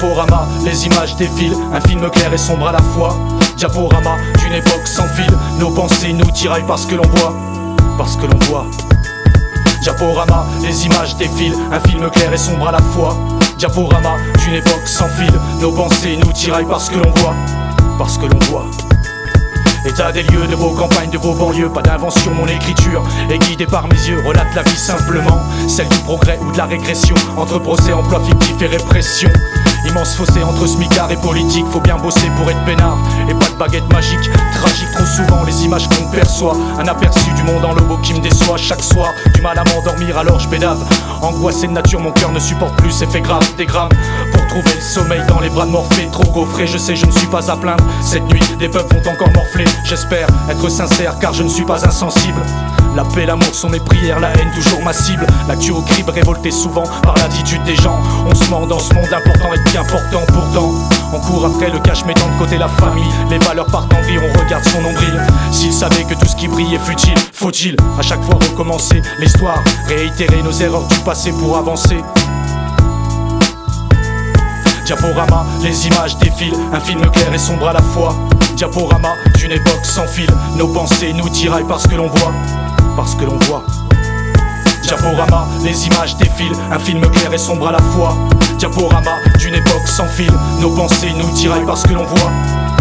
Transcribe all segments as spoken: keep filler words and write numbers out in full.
Diaporama, les images défilent, un film clair et sombre à la fois. Diaporama d'une époque sans fil, nos pensées nous tiraillent parce que l'on voit, parce que l'on voit. Diaporama, les images défilent, un film clair et sombre à la fois. Diaporama d'une époque sans fil, nos pensées nous tiraillent parce que l'on voit, parce que l'on voit. État des lieux de vos campagnes, de vos banlieues, pas d'invention, mon écriture est guidée par mes yeux, relate la vie simplement, celle du progrès ou de la régression, entre procès, emploi fictif et répression. Immense fossé entre smicard et politique, faut bien bosser pour être peinard, et pas de baguette magique, tragique trop souvent les images qu'on perçoit, un aperçu du monde en lobo qui me déçoit chaque soir, du mal à m'endormir alors je bédave, angoissé de nature mon cœur ne supporte plus ces faits graves, des grammes, pour trouver le sommeil dans les bras de Morphée, trop gaufré, je sais je ne suis pas à plaindre, cette nuit des peuples vont encore morfler, j'espère être sincère car je ne suis pas insensible. La paix, l'amour sont mes prières, la haine toujours ma cible. L'actu au crible révolté souvent par l'attitude des gens. On se ment dans ce monde important et bien portant. Pourtant, on court après le cash mettant de côté la famille. Les valeurs partent en vrille, on regarde son nombril. S'il savait que tout ce qui brille est futile, faut-il à chaque fois recommencer l'histoire, réitérer nos erreurs du passé pour avancer. Diaporama, les images défilent, un film clair et sombre à la fois. Diaporama d'une époque sans fil, nos pensées nous tiraillent parce que l'on voit, parce que l'on voit. Diaporama, les images défilent, un film clair et sombre à la fois. Diaporama d'une époque sans fil, nos pensées nous tiraillent parce que l'on voit.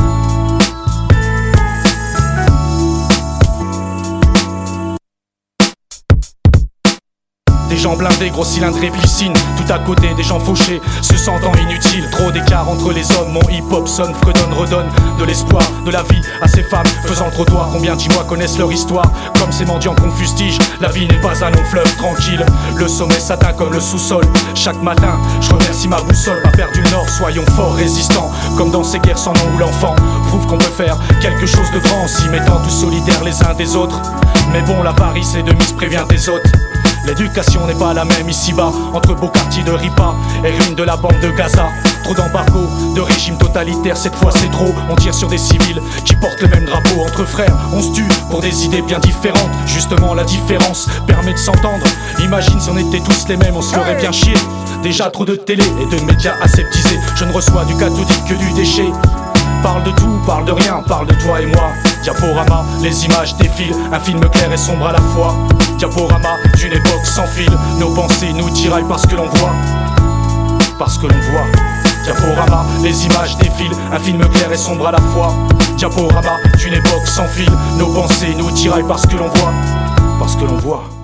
Des gens blindés, gros cylindres et piscines, tout à côté des gens fauchés, se sentant inutiles. Trop d'écart entre les hommes, mon hip-hop sonne, fredonne, redonne de l'espoir, de la vie à ces femmes faisant le trottoir. Combien dis-moi connaissent leur histoire, comme ces mendiants qu'on fustige. La vie n'est pas un long fleuve tranquille, le sommet s'atteint comme le sous-sol. Chaque matin, je remercie ma boussole, pas perdu le nord, soyons forts, résistants. Comme dans ces guerres sans nom où l'enfant prouve qu'on peut faire quelque chose de grand, s'y mettant tous solidaires les uns des autres. Mais bon, l'avarice et de mise prévient des hôtes. L'éducation n'est pas la même ici-bas, entre beaux quartiers de Ripa et ruines de la bande de Gaza. Trop d'embargo, de régime totalitaire, cette fois c'est trop. On tire sur des civils qui portent le même drapeau. Entre frères, on se tue pour des idées bien différentes. Justement la différence permet de s'entendre. Imagine si on était tous les mêmes, on se ferait bien chier. Déjà trop de télé et de médias aseptisés. Je ne reçois du cathodique que du déchet. Parle de tout, parle de rien, parle de toi et moi. Diaporama, les images défilent, un film clair et sombre à la fois. Diaporama d'une époque sans fil, nos pensées nous tiraillent parce que l'on voit, parce que l'on voit. Diaporama, les images défilent, un film clair et sombre à la fois. Diaporama d'une époque sans fil, nos pensées nous tiraillent parce que l'on voit, parce que l'on voit.